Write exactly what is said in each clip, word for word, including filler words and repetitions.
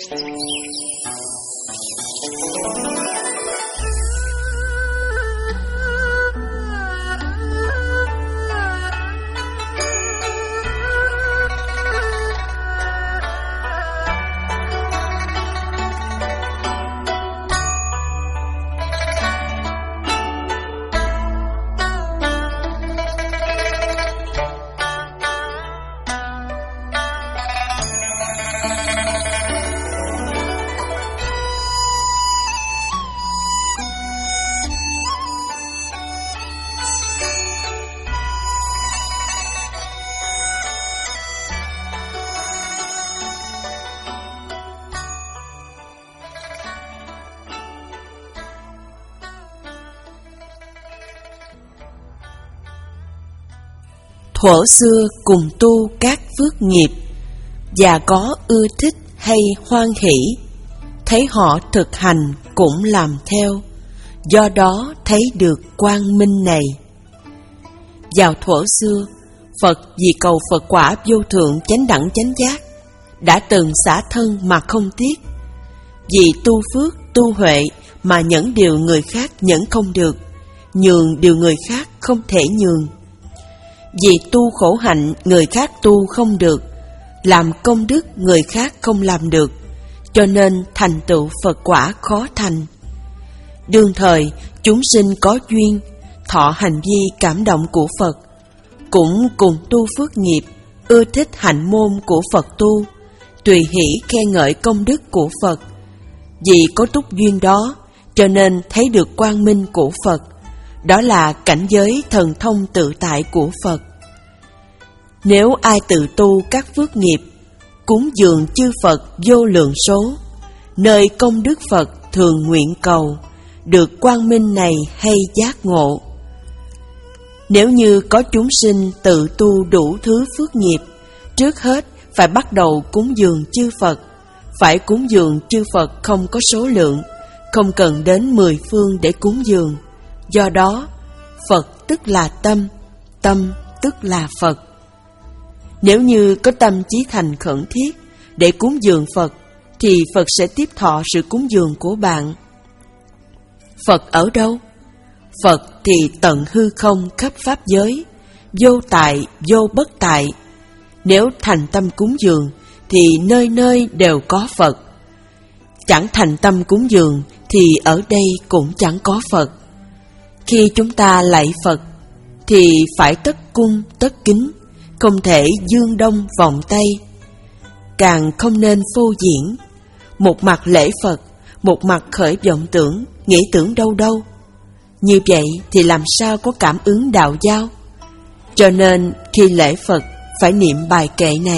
Thuở xưa cùng tu các phước nghiệp, và có ưa thích hay hoan hỷ, thấy họ thực hành cũng làm theo, do đó thấy được quang minh này. Vào thuở xưa, Phật vì cầu Phật quả vô thượng chánh đẳng chánh giác, đã từng xả thân mà không tiếc, vì tu phước tu huệ mà nhẫn điều người khác nhẫn không được, nhường điều người khác không thể nhường. Vì tu khổ hạnh người khác tu không được, làm công đức người khác không làm được, cho nên thành tựu Phật quả khó thành. Đương thời chúng sinh có duyên, thọ hành vi cảm động của Phật, cũng cùng tu phước nghiệp, ưa thích hạnh môn của Phật tu, tùy hỷ khen ngợi công đức của Phật. Vì có túc duyên đó, cho nên thấy được quang minh của Phật, đó là cảnh giới thần thông tự tại của Phật. Nếu ai tự tu các phước nghiệp, cúng dường chư Phật vô lượng số, nơi công đức Phật thường nguyện cầu, được quang minh này hay giác ngộ. Nếu như có chúng sinh tự tu đủ thứ phước nghiệp, trước hết phải bắt đầu cúng dường chư Phật, phải cúng dường chư Phật không có số lượng, không cần đến mười phương để cúng dường. Do đó, Phật tức là tâm, tâm tức là Phật. Nếu như có tâm chí thành khẩn thiết để cúng dường Phật, thì Phật sẽ tiếp thọ sự cúng dường của bạn. Phật ở đâu? Phật thì tận hư không khắp pháp giới, vô tại, vô bất tại. Nếu thành tâm cúng dường, thì nơi nơi đều có Phật. Chẳng thành tâm cúng dường, thì ở đây cũng chẳng có Phật. Khi chúng ta lạy Phật, thì phải tất cung tất kính, không thể dương đông vọng tây, càng không nên phô diễn. Một mặt lễ Phật, một mặt khởi vọng tưởng, nghĩ tưởng đâu đâu. Như vậy thì làm sao có cảm ứng đạo giao? Cho nên khi lễ Phật phải niệm bài kệ này: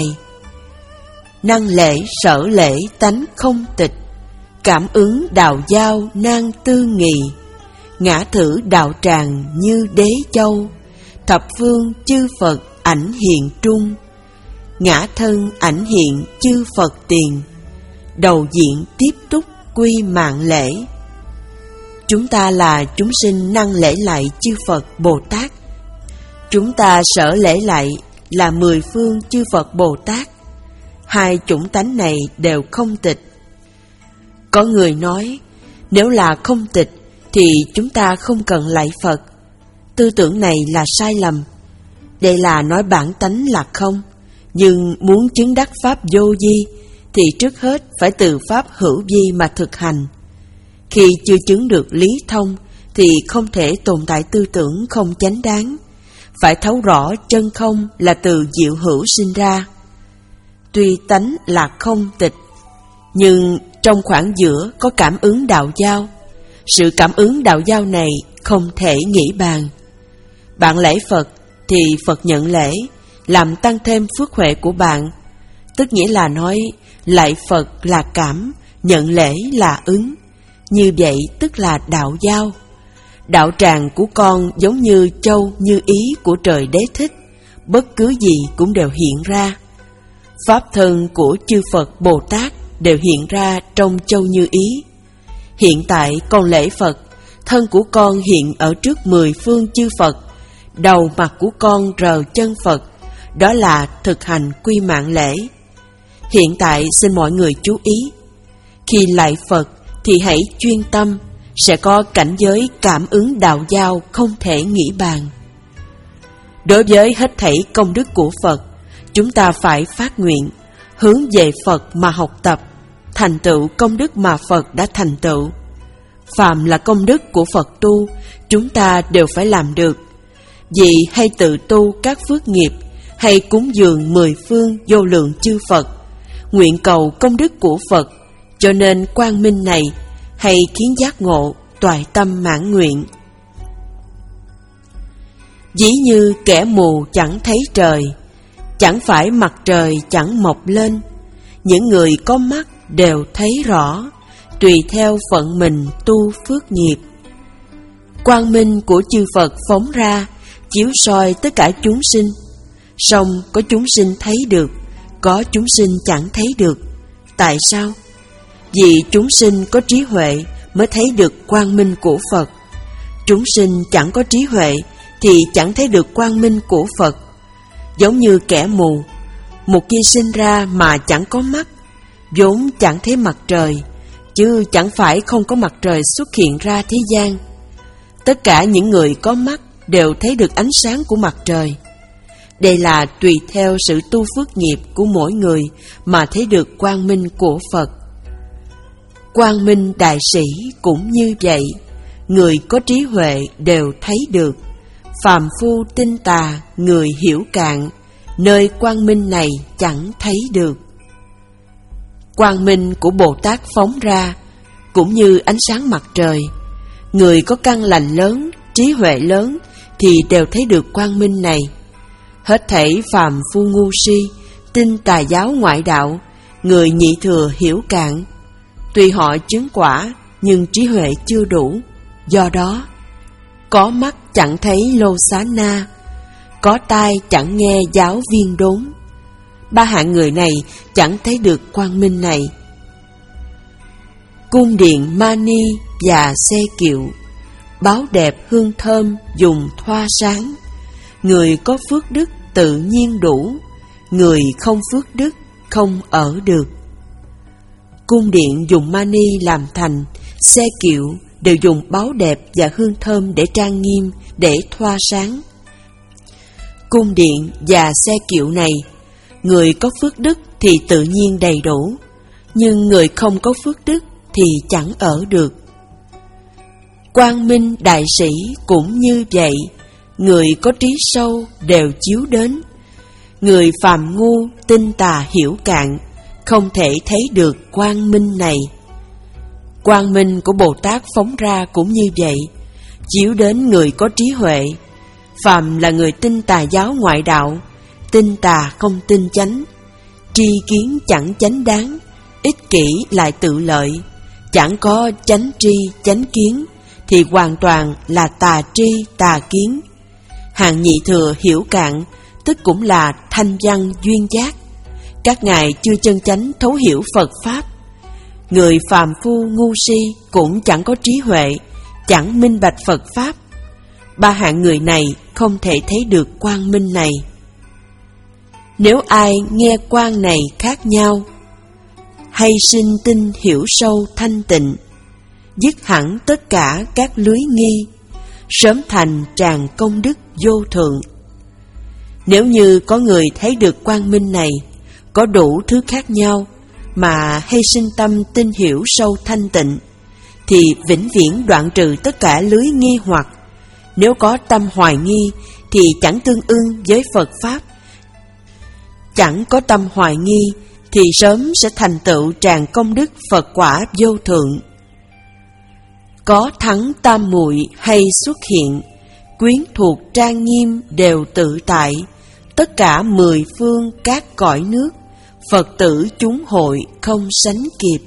năng lễ sở lễ tánh không tịch, cảm ứng đạo giao nan tư nghị, ngã thử đạo tràng như đế châu, thập phương chư Phật ảnh hiện trung, ngã thân ảnh hiện chư Phật tiền, đầu diện tiếp túc quy mạng lễ. Chúng ta là chúng sinh năng lễ lại chư Phật Bồ Tát. Chúng ta sở lễ lại là mười phương chư Phật Bồ Tát. Hai chủng tánh này đều không tịch. Có người nói, nếu là không tịch thì chúng ta không cần lạy Phật. Tư tưởng này là sai lầm. Đây là nói bản tánh là không, nhưng muốn chứng đắc pháp vô vi thì trước hết phải từ pháp hữu vi mà thực hành. Khi chưa chứng được lý thông thì không thể tồn tại tư tưởng không chánh đáng. Phải thấu rõ chân không là từ diệu hữu sinh ra. Tuy tánh là không tịch, nhưng trong khoảng giữa có cảm ứng đạo giao. Sự cảm ứng đạo giao này không thể nghĩ bàn. Bạn lễ Phật thì Phật nhận lễ, làm tăng thêm phước huệ của bạn. Tức nghĩa là nói, lạy Phật là cảm, nhận lễ là ứng. Như vậy tức là đạo giao. Đạo tràng của con giống như châu như ý của trời Đế Thích, bất cứ gì cũng đều hiện ra. Pháp thân của chư Phật Bồ Tát đều hiện ra trong châu như ý. Hiện tại con lễ Phật, thân của con hiện ở trước mười phương chư Phật, đầu mặt của con rờ chân Phật, đó là thực hành quy mạng lễ. Hiện tại xin mọi người chú ý, Khi lạy Phật thì hãy chuyên tâm, sẽ có cảnh giới cảm ứng đạo giao không thể nghĩ bàn. Đối với hết thảy công đức của Phật, chúng ta phải phát nguyện, hướng về Phật mà học tập, thành tựu công đức mà Phật đã thành tựu. Phàm là công đức của Phật tu, chúng ta đều phải làm được. Vì hay tự tu các phước nghiệp, hay cúng dường mười phương vô lượng chư Phật, nguyện cầu công đức của Phật, cho nên quang minh này, hay khiến giác ngộ, toại tâm mãn nguyện. Ví như kẻ mù chẳng thấy trời, chẳng phải mặt trời chẳng mọc lên, những người có mắt đều thấy rõ, tùy theo phận mình tu phước nghiệp. Quang minh của chư Phật phóng ra, chiếu soi tất cả chúng sinh. Song có chúng sinh thấy được, có chúng sinh chẳng thấy được. Tại sao? Vì chúng sinh có trí huệ mới thấy được quang minh của Phật. Chúng sinh chẳng có trí huệ thì chẳng thấy được quang minh của Phật. Giống như kẻ mù, một khi sinh ra mà chẳng có mắt, vốn chẳng thấy mặt trời, chứ chẳng phải không có mặt trời xuất hiện ra thế gian. Tất cả những người có mắt đều thấy được ánh sáng của mặt trời. Đây là tùy theo sự tu phước nghiệp của mỗi người mà thấy được quang minh của Phật. Quang minh đại sĩ cũng như vậy, người có trí huệ đều thấy được. Phàm phu tinh tà, người hiểu cạn, nơi quang minh này chẳng thấy được. Quang minh của Bồ Tát phóng ra, cũng như ánh sáng mặt trời. Người có căn lành lớn, trí huệ lớn thì đều thấy được quang minh này. Hết thảy phàm phu ngu si, tin tà giáo ngoại đạo, người nhị thừa hiểu cạn. Tuy họ chứng quả, nhưng trí huệ chưa đủ. Do đó, có mắt chẳng thấy lô xá na, có tai chẳng nghe giáo viên đốn. Ba hạng người này chẳng thấy được quang minh này. Cung điện mani và xe kiệu, báo đẹp hương thơm dùng thoa sáng. Người có phước đức tự nhiên đủ, người không phước đức không ở được. Cung điện dùng mani làm thành, xe kiệu đều dùng báu đẹp và hương thơm để trang nghiêm, để thoa sáng. Cung điện và xe kiệu này, người có phước đức thì tự nhiên đầy đủ, nhưng người không có phước đức thì chẳng ở được. Quang minh đại sĩ cũng như vậy, người có trí sâu đều chiếu đến. Người phàm ngu, tinh tà hiểu cạn, không thể thấy được quang minh này. Quang minh của Bồ Tát phóng ra cũng như vậy, chiếu đến người có trí huệ. Phàm là người tin tà giáo ngoại đạo, tin tà không tin chánh, tri kiến chẳng chánh đáng, ích kỷ lại tự lợi, chẳng có chánh tri chánh kiến, thì hoàn toàn là tà tri tà kiến. Hạng nhị thừa hiểu cạn, tức cũng là thanh văn duyên giác. Các ngài chưa chân chánh thấu hiểu Phật Pháp. Người phàm phu ngu si cũng chẳng có trí huệ, chẳng minh bạch Phật Pháp. Ba hạng người này không thể thấy được quang minh này. Nếu ai nghe quang này khác nhau, hay sinh tinh hiểu sâu thanh tịnh, dứt hẳn tất cả các lưới nghi, sớm thành tràng công đức vô thượng. Nếu như có người thấy được quang minh này, có đủ thứ khác nhau, mà hay sinh tâm tin hiểu sâu thanh tịnh, thì vĩnh viễn đoạn trừ tất cả lưới nghi hoặc. Nếu có tâm hoài nghi thì chẳng tương ưng với Phật Pháp. Chẳng có tâm hoài nghi thì sớm sẽ thành tựu tràng công đức Phật quả vô thượng. Có thắng tam muội hay xuất hiện, quyến thuộc trang nghiêm đều tự tại, tất cả mười phương các cõi nước, Phật tử chúng hội không sánh kịp.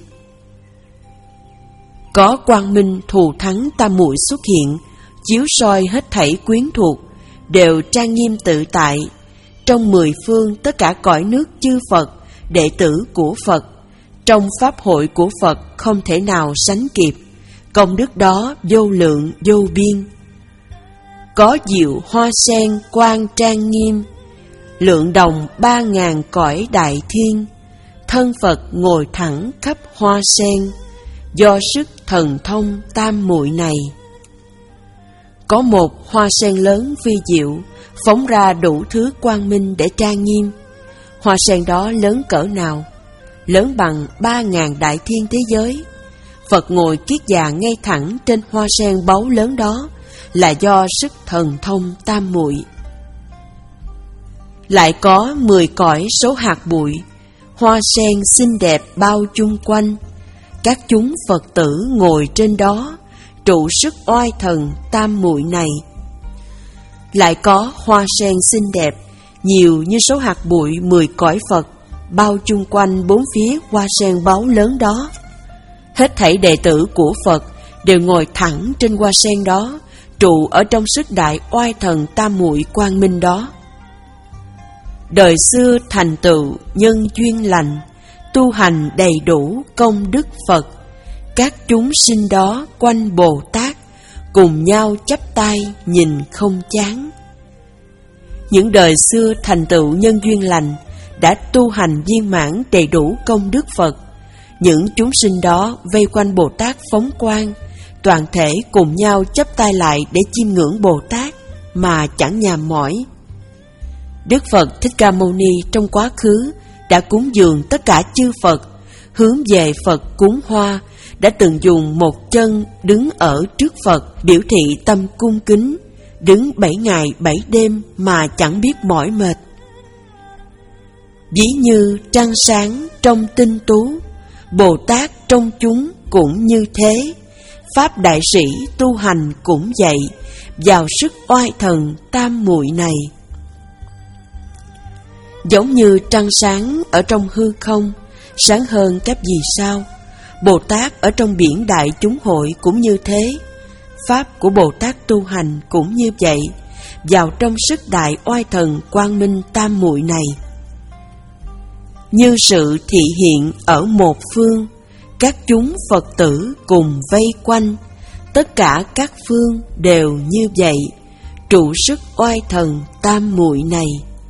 Có quang minh thù thắng tam muội xuất hiện, chiếu soi hết thảy quyến thuộc, đều trang nghiêm tự tại. Trong mười phương tất cả cõi nước chư Phật, đệ tử của Phật, trong pháp hội của Phật không thể nào sánh kịp. Công đức đó vô lượng vô biên. Có diệu hoa sen quang trang nghiêm, lượng đồng ba ngàn cõi đại thiên, thân Phật ngồi thẳng khắp hoa sen, do sức thần thông tam muội này. Có một hoa sen lớn vi diệu, phóng ra đủ thứ quang minh để trang nghiêm. Hoa sen đó lớn cỡ nào? Lớn bằng ba ngàn đại thiên thế giới. Phật ngồi kiết già ngay thẳng trên hoa sen báu lớn đó là do sức thần thông tam muội. Lại có mười cõi số hạt bụi, hoa sen xinh đẹp bao chung quanh. Các chúng Phật tử ngồi trên đó, trụ sức oai thần tam muội này. Lại có hoa sen xinh đẹp, nhiều như số hạt bụi mười cõi Phật, bao chung quanh bốn phía hoa sen báu lớn đó. Hết thảy đệ tử của Phật đều ngồi thẳng trên hoa sen đó, trụ ở trong sức đại oai thần tam muội quang minh đó. Đời xưa thành tựu nhân duyên lành, tu hành đầy đủ công đức Phật. Các chúng sinh đó quanh Bồ Tát, cùng nhau chắp tay nhìn không chán. Những đời xưa thành tựu nhân duyên lành, đã tu hành viên mãn đầy đủ công đức Phật. Những chúng sinh đó vây quanh Bồ Tát phóng quang, toàn thể cùng nhau chắp tay lại để chiêm ngưỡng Bồ Tát mà chẳng nhàm mỏi. Đức Phật Thích Ca Mâu Ni trong quá khứ đã cúng dường tất cả chư Phật, hướng về Phật cúng hoa, đã từng dùng một chân đứng ở trước Phật biểu thị tâm cung kính, đứng bảy ngày bảy đêm mà chẳng biết mỏi mệt. Ví như trăng sáng trong tinh tú, Bồ Tát trong chúng cũng như thế. Pháp đại sĩ tu hành cũng vậy, vào sức oai thần tam muội này. Giống như trăng sáng ở trong hư không, sáng hơn các vì sao. Bồ Tát ở trong biển đại chúng hội cũng như thế. Pháp của Bồ Tát tu hành cũng như vậy, vào trong sức đại oai thần quang minh tam muội này. Như sự thị hiện ở một phương, các chúng Phật tử cùng vây quanh, tất cả các phương đều như vậy, trụ sức oai thần tam muội này.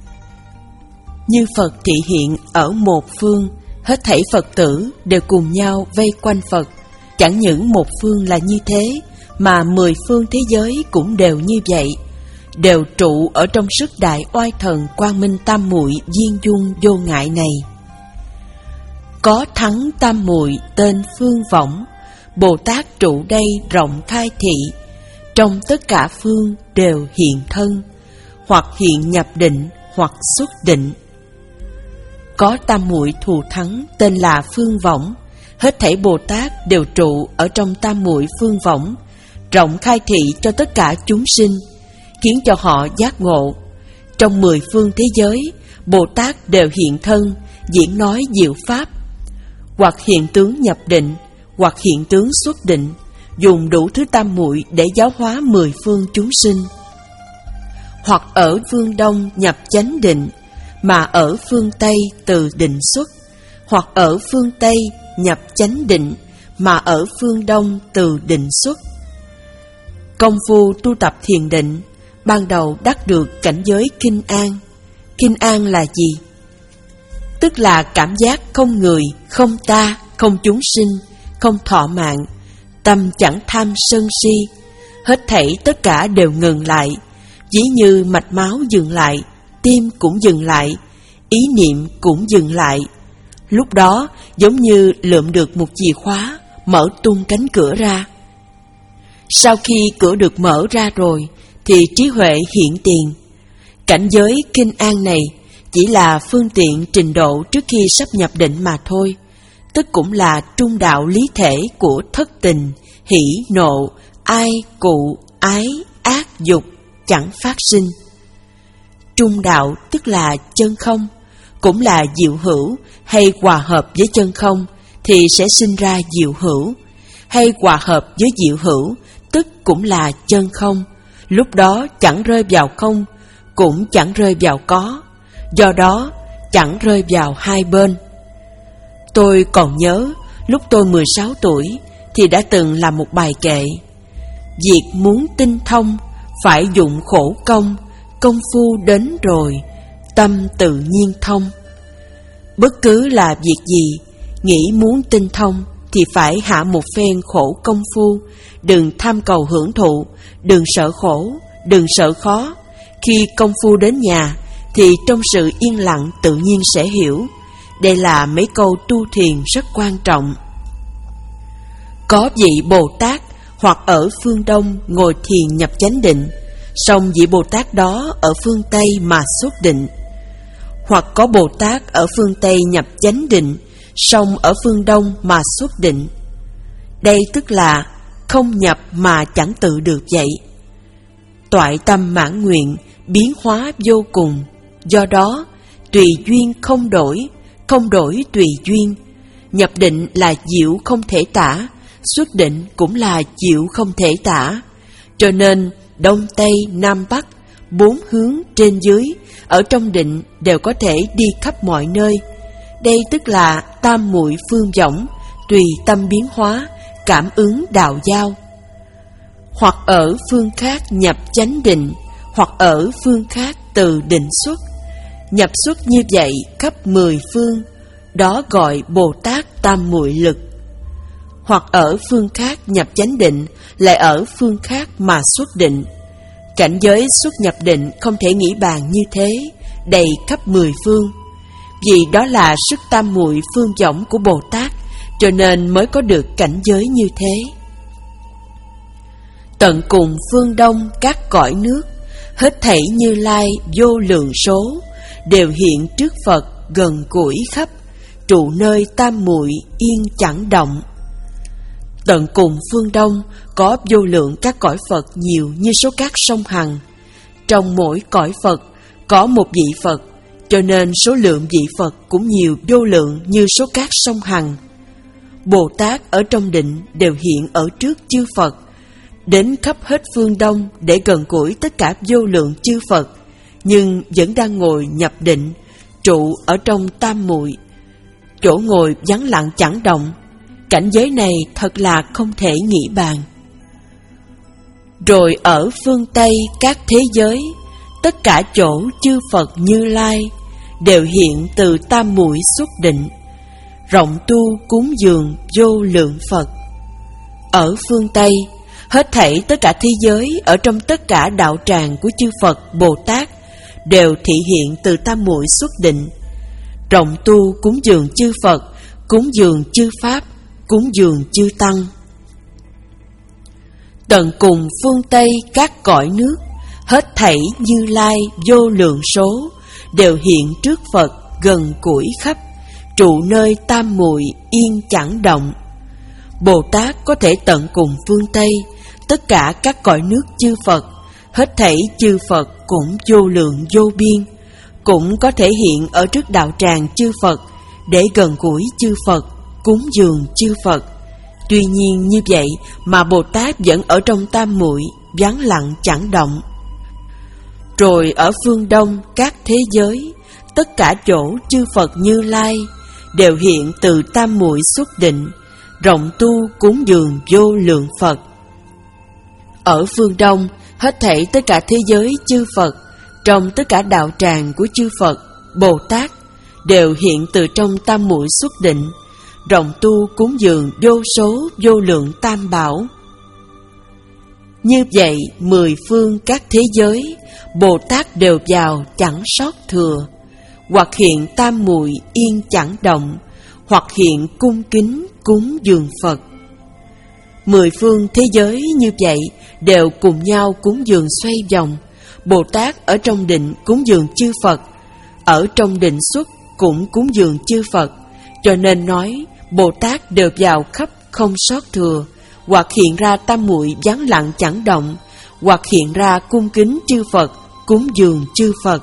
Như Phật thị hiện ở một phương, hết thảy Phật tử đều cùng nhau vây quanh Phật. Chẳng những một phương là như thế, mà mười phương thế giới cũng đều như vậy, đều trụ ở trong sức đại oai thần quang minh tam muội viên dung vô ngại này. Có thắng tam muội tên phương võng, Bồ Tát trụ đây rộng khai thị, trong tất cả phương đều hiện thân, hoặc hiện nhập định, hoặc xuất định. Có tam muội thù thắng tên là phương võng, hết thảy Bồ Tát đều trụ ở trong tam muội phương võng, rộng khai thị cho tất cả chúng sinh, khiến cho họ giác ngộ. Trong mười phương thế giới, Bồ Tát đều hiện thân, diễn nói diệu pháp, hoặc hiện tướng nhập định, hoặc hiện tướng xuất định, dùng đủ thứ tam muội để giáo hóa mười phương chúng sinh. Hoặc ở phương Đông nhập chánh định, mà ở phương Tây từ định xuất, hoặc ở phương Tây nhập chánh định, mà ở phương Đông từ định xuất. Công phu tu tập thiền định, ban đầu đắc được cảnh giới kinh an. Kinh an là gì? Tức là cảm giác không người, không ta, không chúng sinh, không thọ mạng, tâm chẳng tham sân si, hết thảy tất cả đều ngừng lại, ví như mạch máu dừng lại, tim cũng dừng lại, ý niệm cũng dừng lại. Lúc đó giống như lượm được một chìa khóa, mở tung cánh cửa ra. Sau khi cửa được mở ra rồi, thì trí huệ hiện tiền. Cảnh giới kinh an này chỉ là phương tiện trình độ trước khi sắp nhập định mà thôi, tức cũng là trung đạo lý thể của thất tình, hỷ, nộ, ai, cụ, ái, ác, dục chẳng phát sinh. Trung đạo tức là chân không, cũng là diệu hữu, hay hòa hợp với chân không thì sẽ sinh ra diệu hữu, hay hòa hợp với diệu hữu tức cũng là chân không, lúc đó chẳng rơi vào không, cũng chẳng rơi vào có, do đó chẳng rơi vào hai bên. Tôi còn nhớ lúc tôi mười sáu tuổi thì đã từng làm một bài kệ: việc muốn tinh thông phải dụng khổ công, công phu đến rồi tâm tự nhiên thông. Bất cứ là việc gì, nghĩ muốn tinh thông thì phải hạ một phen khổ công phu, đừng tham cầu hưởng thụ, đừng sợ khổ, đừng sợ khó. Khi công phu đến nhà thì trong sự yên lặng tự nhiên sẽ hiểu. Đây là mấy câu tu thiền rất quan trọng. Có vị Bồ Tát hoặc ở phương Đông ngồi thiền nhập chánh định, song vị Bồ Tát đó ở phương Tây mà xuất định. Hoặc có Bồ Tát ở phương Tây nhập chánh định, song ở phương Đông mà xuất định. Đây tức là không nhập mà chẳng tự được vậy. Toại tâm mãn nguyện, biến hóa vô cùng. Do đó, tùy duyên không đổi, không đổi tùy duyên. Nhập định là diệu không thể tả, xuất định cũng là diệu không thể tả. Cho nên, Đông Tây Nam Bắc, bốn hướng trên dưới, ở trong định đều có thể đi khắp mọi nơi. Đây tức là tam muội phương võng, tùy tâm biến hóa, cảm ứng đạo giao. Hoặc ở phương khác nhập chánh định, hoặc ở phương khác từ định xuất. Nhập xuất như vậy khắp mười phương, đó gọi Bồ Tát tam muội lực. Hoặc ở phương khác nhập chánh định, lại ở phương khác mà xuất định. Cảnh giới xuất nhập định không thể nghĩ bàn như thế, đầy khắp mười phương. Vì đó là sức tam muội phương võng của Bồ Tát, cho nên mới có được cảnh giới như thế. Tận cùng phương Đông các cõi nước, hết thảy Như Lai vô lượng số, đều hiện trước Phật gần gũi khắp, trụ nơi tam muội yên chẳng động. Tận cùng phương Đông có vô lượng các cõi Phật nhiều như số cát sông Hằng. Trong mỗi cõi Phật có một vị Phật, cho nên số lượng vị Phật cũng nhiều vô lượng như số cát sông Hằng. Bồ Tát ở trong định đều hiện ở trước chư Phật, đến khắp hết phương Đông để gần gũi tất cả vô lượng chư Phật, nhưng vẫn đang ngồi nhập định, trụ ở trong tam muội, chỗ ngồi vắng lặng chẳng động. Cảnh giới này thật là không thể nghĩ bàn. Rồi ở phương Tây các thế giới, tất cả chỗ chư Phật Như Lai đều hiện từ tam muội xuất định, rộng tu cúng dường vô lượng Phật. Ở phương Tây, hết thảy tất cả thế giới ở trong tất cả đạo tràng của chư Phật Bồ Tát đều thị hiện từ tam muội xuất định, rộng tu cúng dường chư Phật, cúng dường chư Pháp, cúng dường chư Tăng. Tận cùng phương Tây các cõi nước, hết thảy Như Lai vô lượng số, đều hiện trước Phật gần gũi khắp, trụ nơi tam muội yên chẳng động. Bồ Tát có thể tận cùng phương Tây, tất cả các cõi nước chư Phật, hết thảy chư Phật cũng vô lượng vô biên, cũng có thể hiện ở trước đạo tràng chư Phật, để gần gũi chư Phật, cúng dường chư Phật. Tuy nhiên như vậy mà Bồ Tát vẫn ở trong tam muội, vắng lặng chẳng động. Rồi ở phương Đông các thế giới, tất cả chỗ chư Phật Như Lai đều hiện từ tam muội xuất định, rộng tu cúng dường vô lượng Phật. Ở phương Đông, hết thảy tất cả thế giới chư Phật, trong tất cả đạo tràng của chư Phật Bồ Tát đều hiện từ trong tam muội xuất định, rộng tu cúng dường vô số vô lượng tam bảo. Như vậy mười phương các thế giới, Bồ Tát đều vào chẳng sót thừa, hoặc hiện tam muội yên chẳng động, hoặc hiện cung kính cúng dường Phật. Mười phương thế giới như vậy đều cùng nhau cúng dường xoay vòng. Bồ Tát ở trong định cúng dường chư Phật, ở trong định xuất cũng cúng dường chư Phật. Cho nên nói Bồ Tát đều vào khắp không sót thừa, hoặc hiện ra tam muội vắng lặng chẳng động, hoặc hiện ra cung kính chư Phật, cúng dường chư Phật.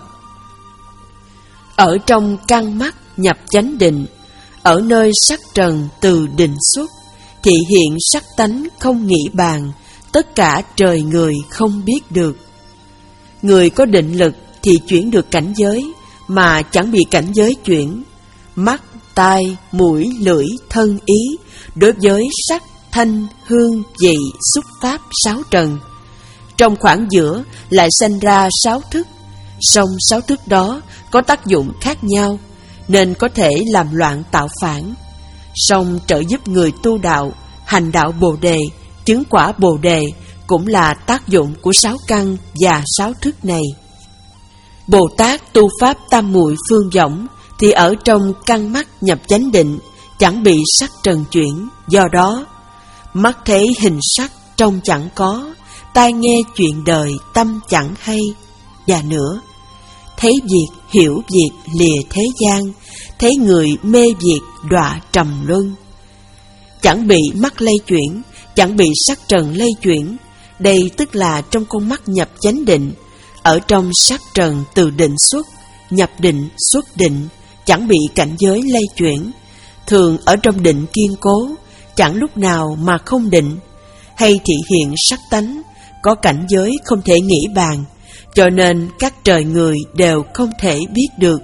Ở trong căn mắt nhập chánh định, ở nơi sắc trần từ định xuất, thị hiện sắc tánh không nghĩ bàn, tất cả trời người không biết được. Người có định lực thì chuyển được cảnh giới, mà chẳng bị cảnh giới chuyển. Mắt, tai, mũi, lưỡi, thân ý, đối với sắc, thanh, hương, vị, xúc pháp sáu trần. Trong khoảng giữa lại sanh ra sáu thức, song sáu thức đó có tác dụng khác nhau. nên có thể làm loạn tạo phản. Song trợ giúp người tu đạo, hành đạo Bồ Đề, chứng quả Bồ Đề cũng là tác dụng của sáu căn và sáu thức này. Bồ Tát tu pháp tam muội phương võng thì ở trong căn mắt nhập chánh định, chẳng bị sắc trần chuyển. Do đó, mắt thấy hình sắc trông chẳng có, tai nghe chuyện đời tâm chẳng hay. Và nữa, thấy việc hiểu việc lìa thế gian, thấy người mê việc đọa trầm luân. Chẳng bị mắt lay chuyển, chẳng bị sắc trần lay chuyển. Đây tức là trong con mắt nhập chánh định, ở trong sắc trần từ định xuất, nhập định xuất định, chẳng bị cảnh giới lay chuyển. Thường ở trong định kiên cố, chẳng lúc nào mà không định. Hay thị hiện sắc tánh, có cảnh giới không thể nghĩ bàn, cho nên các trời người đều không thể biết được.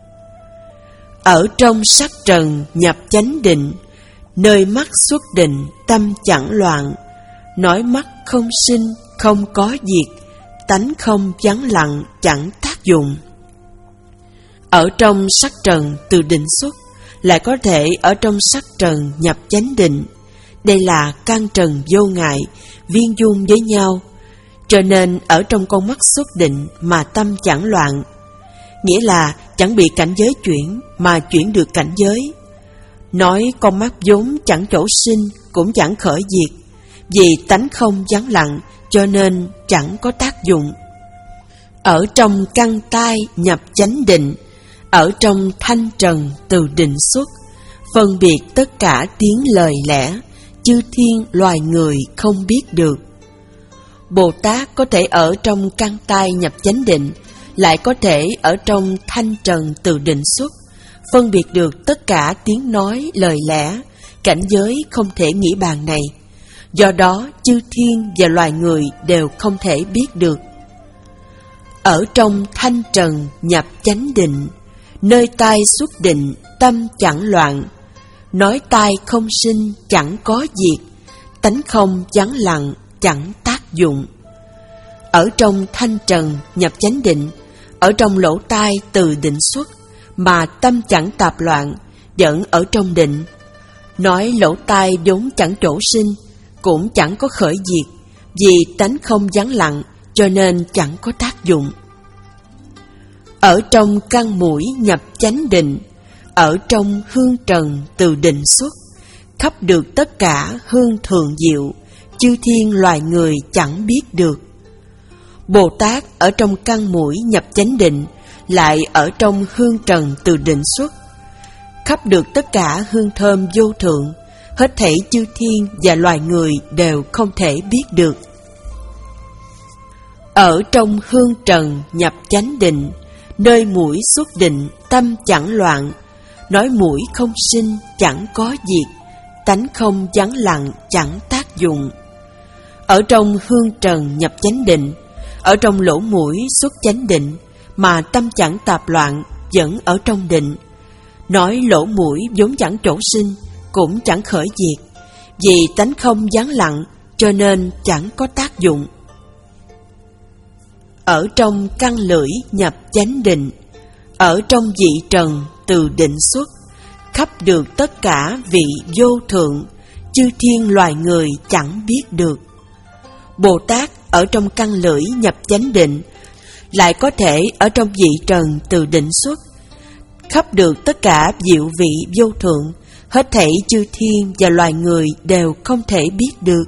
Ở trong sắc trần nhập chánh định, nơi mắt xuất định tâm chẳng loạn. Nói mắt không sinh không có diệt, tánh không vắng lặng chẳng tác dụng. Ở trong sắc trần từ định xuất, lại có thể ở trong sắc trần nhập chánh định. Đây là căn trần vô ngại, viên dung với nhau, cho nên ở trong con mắt xuất định mà tâm chẳng loạn. Nghĩa là chẳng bị cảnh giới chuyển mà chuyển được cảnh giới. Nói con mắt vốn chẳng chỗ sinh cũng chẳng khởi diệt, vì tánh không vắng lặng cho nên chẳng có tác dụng. Ở trong căn tai nhập chánh định, ở trong thanh trần từ định xuất, phân biệt tất cả tiếng lời lẽ, chư thiên loài người không biết được. Bồ Tát có thể ở trong căn tai nhập chánh định, lại có thể ở trong thanh trần từ định xuất, phân biệt được tất cả tiếng nói lời lẽ, cảnh giới không thể nghĩ bàn này. Do đó chư thiên và loài người đều không thể biết được. Ở trong thanh trần nhập chánh định, nơi tai xuất định tâm chẳng loạn. Nói tai không sinh chẳng có diệt, tánh không vắng lặng chẳng tác dụng. Ở trong thanh trần nhập chánh định, ở trong lỗ tai từ định xuất, mà tâm chẳng tạp loạn, vẫn ở trong định. Nói lỗ tai vốn chẳng chỗ sinh, cũng chẳng có khởi diệt, vì tánh không vắng lặng, cho nên chẳng có tác dụng. Ở trong căn mũi nhập chánh định, ở trong hương trần từ định xuất, khắp được tất cả hương thường diệu, chư thiên loài người chẳng biết được. Bồ Tát ở trong căn mũi nhập chánh định, lại ở trong hương trần từ định xuất, khắp được tất cả hương thơm vô thượng, hết thảy chư thiên và loài người đều không thể biết được. Ở trong hương trần nhập chánh định, nơi mũi xuất định tâm chẳng loạn. Nói mũi không sinh chẳng có diệt, tánh không vắng lặng chẳng tác dụng. Ở trong hương trần nhập chánh định, ở trong lỗ mũi xuất chánh định, mà tâm chẳng tạp loạn, vẫn ở trong định. Nói lỗ mũi vốn chẳng chỗ sinh, cũng chẳng khởi diệt, vì tánh không vắng lặng, cho nên chẳng có tác dụng. Ở trong căn lưỡi nhập chánh định, ở trong dị trần từ định xuất, khắp được tất cả vị vô thượng, chư thiên loài người chẳng biết được. Bồ Tát ở trong căn lưỡi nhập chánh định, lại có thể ở trong dị trần từ định xuất, khắp được tất cả diệu vị vô thượng, hết thảy chư thiên và loài người đều không thể biết được.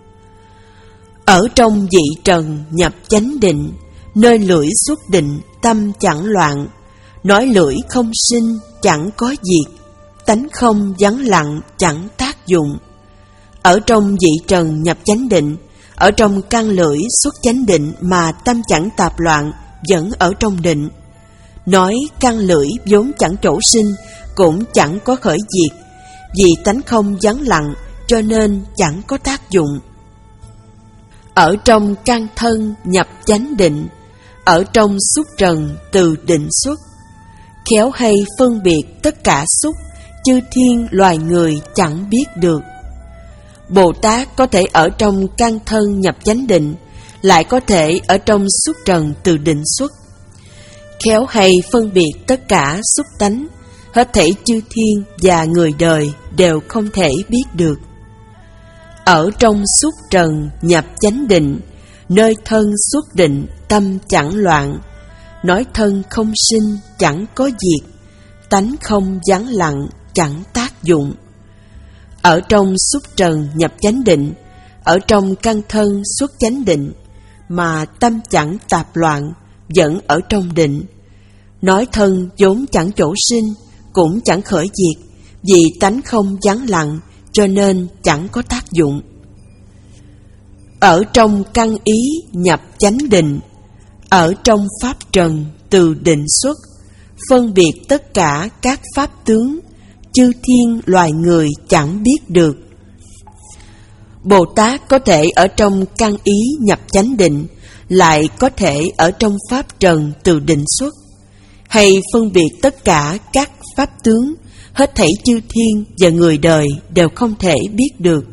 Ở trong dị trần nhập chánh định, nơi lưỡi xuất định tâm chẳng loạn. Nói lưỡi không sinh chẳng có diệt, tánh không vắng lặng chẳng tác dụng. Ở trong dị trần nhập chánh định, ở trong căn lưỡi xuất chánh định mà tâm chẳng tạp loạn, vẫn ở trong định. Nói căn lưỡi vốn chẳng chỗ sinh, cũng chẳng có khởi diệt, vì tánh không vắng lặng, cho nên chẳng có tác dụng. Ở trong căn thân nhập chánh định, ở trong xúc trần từ định xuất, khéo hay phân biệt tất cả xúc, chư thiên loài người chẳng biết được. Bồ Tát có thể ở trong căn thân nhập chánh định, lại có thể ở trong xúc trần từ định xuất, khéo hay phân biệt tất cả xúc tánh, hết thảy chư thiên và người đời đều không thể biết được. Ở trong xuất trần nhập chánh định, nơi thân xuất định tâm chẳng loạn, nói thân không sinh chẳng có diệt, tánh không vắng lặng chẳng tác dụng. Ở trong xuất trần nhập chánh định, ở trong căn thân xuất chánh định, mà tâm chẳng tạp loạn, vẫn ở trong định. Nói thân vốn chẳng chỗ sinh, cũng chẳng khởi diệt, vì tánh không vắng lặng, cho nên chẳng có tác dụng. Ở trong căn ý nhập chánh định, ở trong pháp trần từ định xuất, phân biệt tất cả các pháp tướng, chư thiên loài người chẳng biết được. Bồ Tát có thể ở trong căn ý nhập chánh định, lại có thể ở trong pháp trần từ định xuất, hay phân biệt tất cả các pháp tướng, hết thảy chư thiên và người đời đều không thể biết được.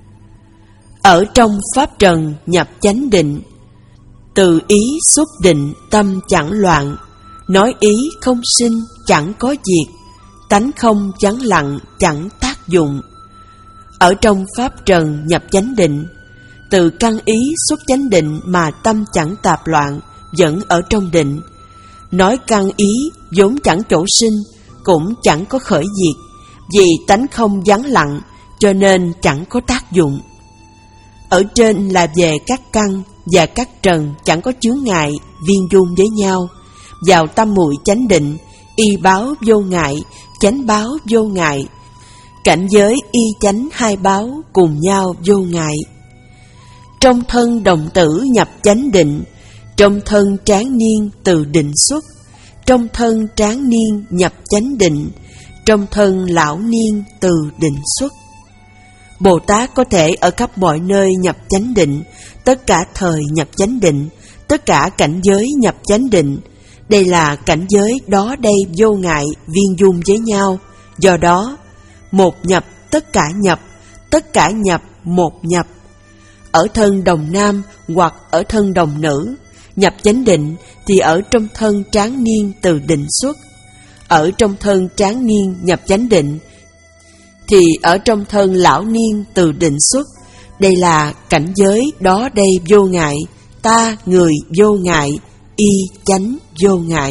Ở trong pháp trần nhập chánh định, từ ý xuất định tâm chẳng loạn, nói ý không sinh chẳng có diệt, tánh không vắng lặng chẳng tác dụng. Ở trong pháp trần nhập chánh định, từ căn ý xuất chánh định mà tâm chẳng tạp loạn, vẫn ở trong định. Nói căn ý vốn chẳng chỗ sinh, cũng chẳng có khởi diệt, vì tánh không vắng lặng, cho nên chẳng có tác dụng. Ở trên là về các căn và các trần chẳng có chướng ngại, viên dung với nhau. Vào tâm muội chánh định, y báo vô ngại, chánh báo vô ngại. Cảnh giới y chánh hai báo cùng nhau vô ngại. Trong thân đồng tử nhập chánh định, trong thân tráng niên từ định xuất, trong thân tráng niên nhập chánh định, trong thân lão niên từ định xuất. Bồ Tát có thể ở khắp mọi nơi nhập chánh định, tất cả thời nhập chánh định, tất cả cảnh giới nhập chánh định. Đây là cảnh giới đó đây vô ngại, viên dung với nhau. Do đó, một nhập tất cả nhập, tất cả nhập một nhập. Ở thân đồng nam hoặc ở thân đồng nữ, nhập chánh định thì ở trong thân tráng niên từ định xuất. Ở trong thân tráng niên nhập chánh định thì ở trong thân lão niên từ định xuất. Đây là cảnh giới đó đây vô ngại, ta người vô ngại, y chánh vô ngại.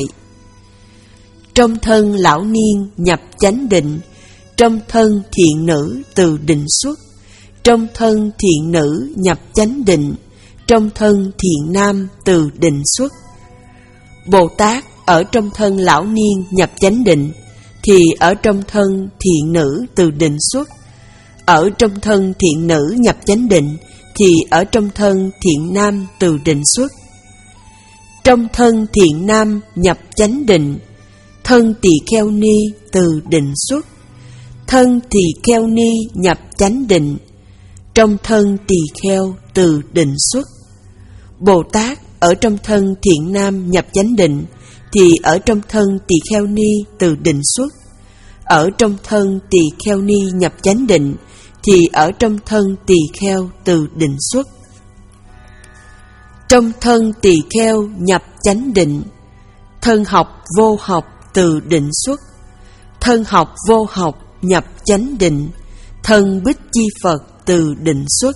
Trong thân lão niên nhập chánh định, trong thân thiện nữ từ định xuất, trong thân thiện nữ nhập chánh định, trong thân thiện nam từ định xuất. Bồ Tát ở trong thân lão niên nhập chánh định thì ở trong thân thiện nữ từ định xuất. Ở trong thân thiện nữ nhập chánh định thì ở trong thân thiện nam từ định xuất. Trong thân thiện nam nhập chánh định, thân tỳ kheo ni từ định xuất. Thân tỳ kheo ni nhập chánh định, trong thân tỳ kheo từ định xuất. Bồ Tát ở trong thân thiện nam nhập chánh định thì ở trong thân tỳ kheo ni từ định xuất. Ở trong thân tỳ kheo ni nhập chánh định thì ở trong thân tỳ kheo từ định xuất. Trong thân tỳ kheo nhập chánh định, thân học vô học từ định xuất. Thân học vô học nhập chánh định, thân Bích Chi Phật từ định xuất.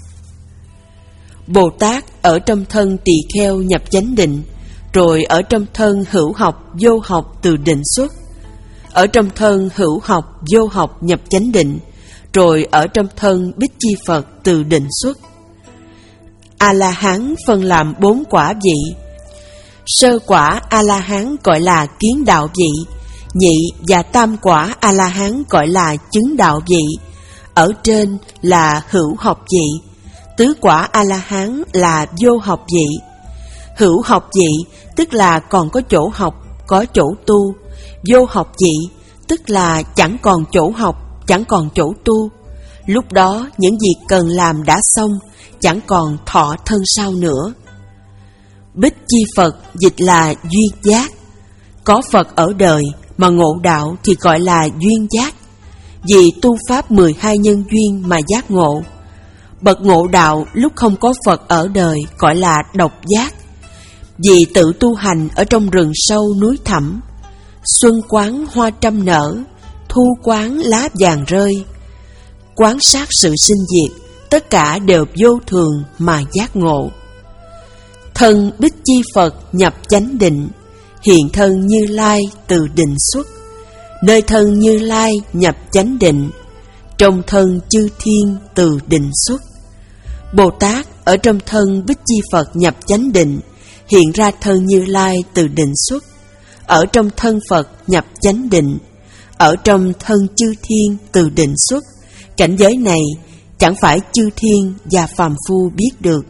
Bồ Tát ở trong thân tỳ kheo nhập chánh định, rồi ở trong thân hữu học vô học từ định xuất. Ở trong thân hữu học vô học nhập chánh định, rồi ở trong thân Bích Chi Phật từ định xuất. A-la-hán phân làm bốn quả vị. Sơ quả A-la-hán gọi là kiến đạo vị, nhị và tam quả A-la-hán gọi là chứng đạo vị. Ở trên là hữu học vị, tứ quả A-la-hán là vô học vị. Hữu học vị tức là còn có chỗ học, có chỗ tu. Vô học vị tức là chẳng còn chỗ học, chẳng còn chỗ tu. Lúc đó những việc cần làm đã xong, chẳng còn thọ thân sau nữa. Bích Chi Phật dịch là duyên giác. Có Phật ở đời mà ngộ đạo thì gọi là duyên giác, vì tu pháp mười hai nhân duyên mà giác ngộ. Bậc ngộ đạo lúc không có Phật ở đời gọi là độc giác, vì tự tu hành ở trong rừng sâu núi thẳm. Xuân quán hoa trăm nở, thu quán lá vàng rơi. Quán sát sự sinh diệt, tất cả đều vô thường mà giác ngộ. Thân Bích Chi Phật nhập chánh định, hiện thân Như Lai từ định xuất. Nơi thân Như Lai nhập chánh định, trong thân chư thiên từ định xuất. Bồ Tát ở trong thân Bích Chi Phật nhập chánh định, hiện ra thân Như Lai từ định xuất. Ở trong thân Phật nhập chánh định, ở trong thân chư thiên từ định xuất. Cảnh giới này chẳng phải chư thiên và phàm phu biết được.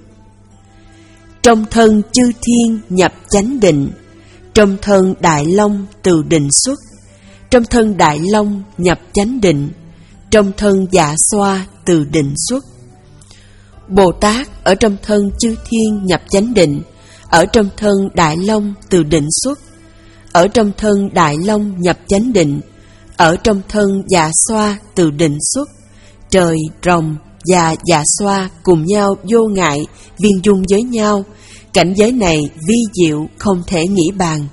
Trong thân chư thiên nhập chánh định, trong thân Đại Long từ định xuất. Trong thân Đại Long nhập chánh định, trong thân Dạ Xoa từ định xuất. Bồ Tát ở trong thân chư thiên nhập chánh định, ở trong thân Đại Long từ định xuất. Ở trong thân Đại Long nhập chánh định, ở trong thân Dạ Xoa từ định xuất. Trời, rồng và Dạ Xoa cùng nhau vô ngại, viên dung với nhau. Cảnh giới này vi diệu không thể nghĩ bàn.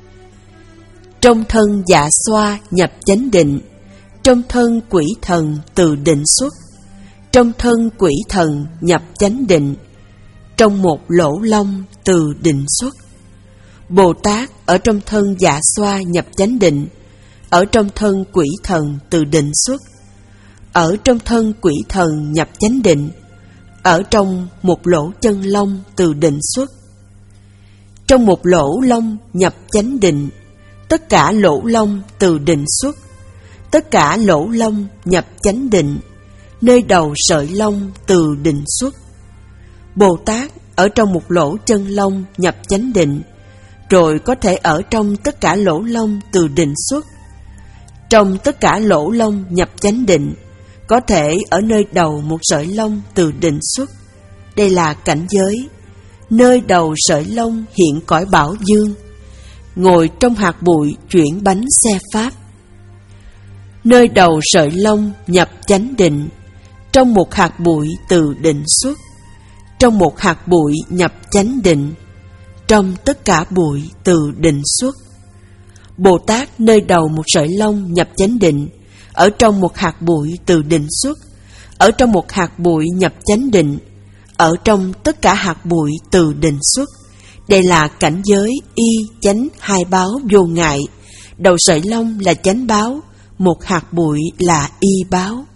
Trong thân Dạ Xoa nhập chánh định, trong thân Quỷ Thần từ định xuất. Trong thân Quỷ Thần nhập chánh định, trong một lỗ long từ định xuất. Bồ Tát ở trong thân Dạ Xoa nhập chánh định, ở trong thân Quỷ Thần từ định xuất. Ở trong thân Quỷ Thần nhập chánh định, ở trong một lỗ chân long từ định xuất. Trong một lỗ long nhập chánh định, tất cả lỗ long từ định xuất. Tất cả lỗ long nhập chánh định, nơi đầu sợi lông từ định xuất. Bồ Tát ở trong một lỗ chân lông nhập chánh định, rồi có thể ở trong tất cả lỗ lông từ định xuất. Trong tất cả lỗ lông nhập chánh định, có thể ở nơi đầu một sợi lông từ định xuất. Đây là cảnh giới nơi đầu sợi lông hiện cõi Bảo Dương, ngồi trong hạt bụi chuyển bánh xe pháp. Nơi đầu sợi lông nhập chánh định, trong một hạt bụi từ định xuất. Trong một hạt bụi nhập chánh định, trong tất cả bụi từ định xuất. Bồ Tát nơi đầu một sợi lông nhập chánh định, ở trong một hạt bụi từ định xuất. Ở trong một hạt bụi nhập chánh định, ở trong tất cả hạt bụi từ định xuất. Đây là cảnh giới y chánh hai báo vô ngại. Đầu sợi lông là chánh báo, một hạt bụi là y báo.